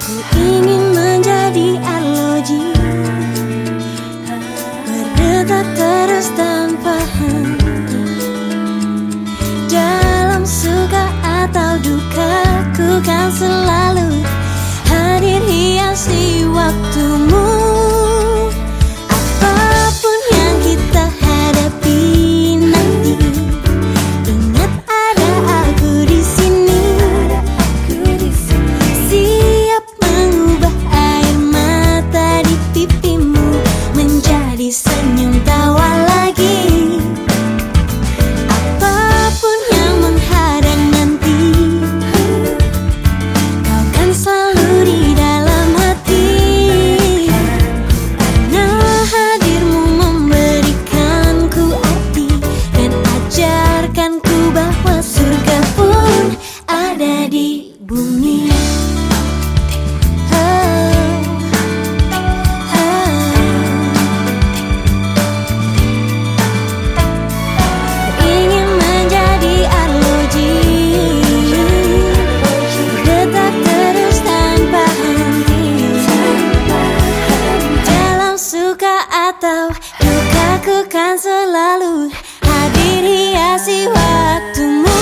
Ku ingin menjadi arloji, berdetak terus tanpa henti. Dalam suka atau duka, ku kan selalu hadir hiasi waktumu. Apapun yang kita hadapi nanti, ingat ada aku di sini. Siap mengubah air mata di pipimu menjadi senyum tawa lagi. Apapun yang menghadang nanti, kau kan selalu di dalam hati. Karena hadirmu memberikanku arti dan ajarkanku bahwa surga pun ada di bumi. Ingin menjadi arloji, berdetak terus tanpa henti. Dalam suka atau duka, ku kan selalu hadir hiasi waktumu.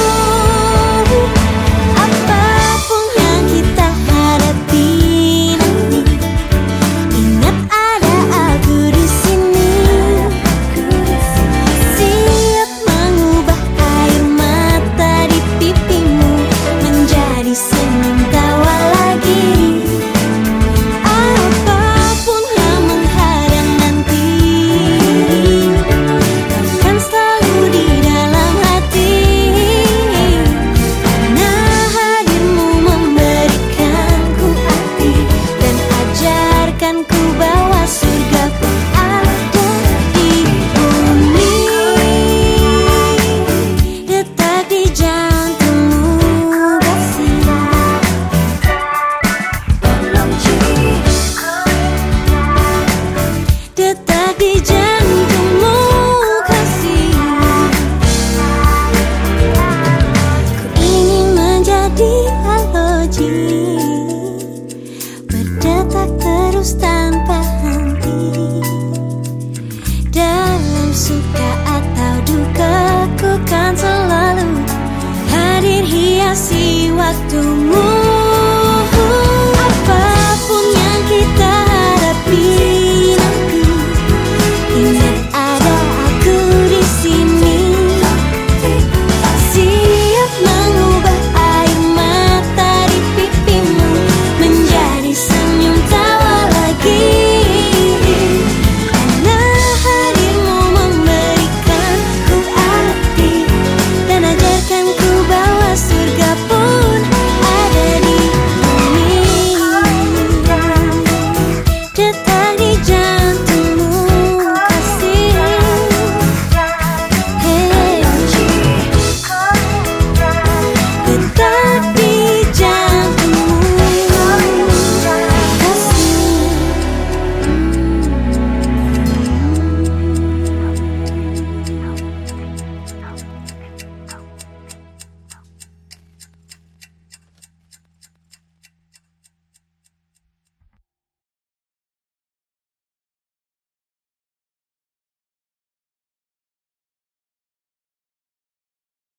Apapun yang kita hadapi nanti, ingat ada aku di sini. Siap mengubah air mata di pipimu menjadi senyum tawa lagi. Apapun yang menghadang nanti, kau kan selalu di dalam hati. Karena hadirmu memberikanku arti dan ajarkanku bahwa surga pun ada di bumi. Detak di jantungmu kasih, detak di jantungmu kasih. Ku ingin menjadi arloji, berdetak terus tanpa henti. Dalam suka atau duka, ku kan selalu hadir hiasi waktumu.